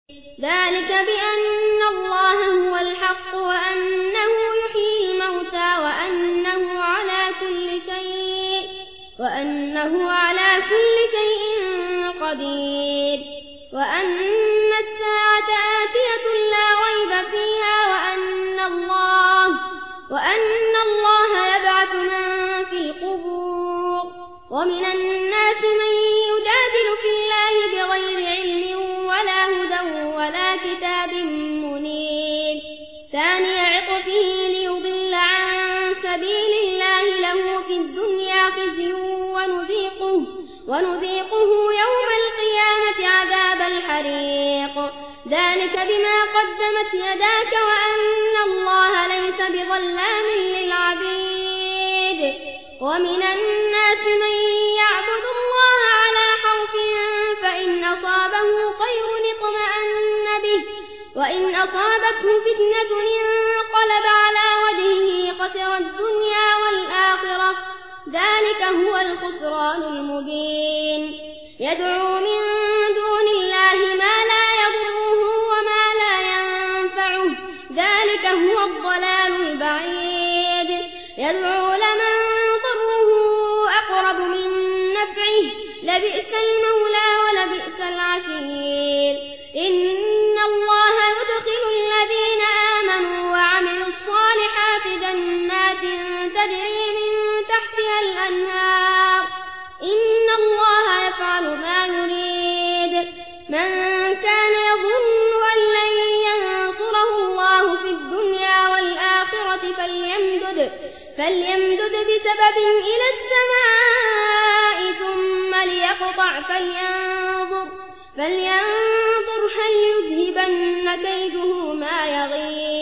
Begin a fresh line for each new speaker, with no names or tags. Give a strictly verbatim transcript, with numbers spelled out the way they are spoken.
ذلك بأن الله هو الحق وأنه يحيي الموتى وأنه على كل شيء وأنه على كل شيء قدير وأن الساعة آتية لا ريب فيها وأن الله وأن الله يبعث من في القبور ومن الناس من يجادل في الله بغير علم ولا هدى ولا كتاب منير ثاني عطفه ليضل عن سبيل الله له في الدنيا خزي ونذيقه, ونذيقه يوم القيامة عذاب الحريق ذلك بما قدمت يداك وأن الله ليس بظلام للعبيد ومن الناس من يعبد الله على حرف فإن أصابه خير اطمأن به وإن أصابته فتنة انقلب على وجهه خسر الدنيا والآخرة ذلك هو الخسران المبين يدعو من دون الله ما لا يضره وما لا ينفعه ذلك هو الضلال البعيد يدعو لمن ضره أقرب من نفعه لبئس المولى ولبئس العشير إن الله يدخل الذين آمنوا وعملوا الصالحات جنات تجري من تحتها الأنهار إن الله يفعل ما يريد من كان يظن أن لن ينصره الله في الدنيا والآخرة فليمدد, فليمدد بسبب إلى السماء ثم ليقطع فلينظر, فلينظر هل يذهبن كيده ما يغيظ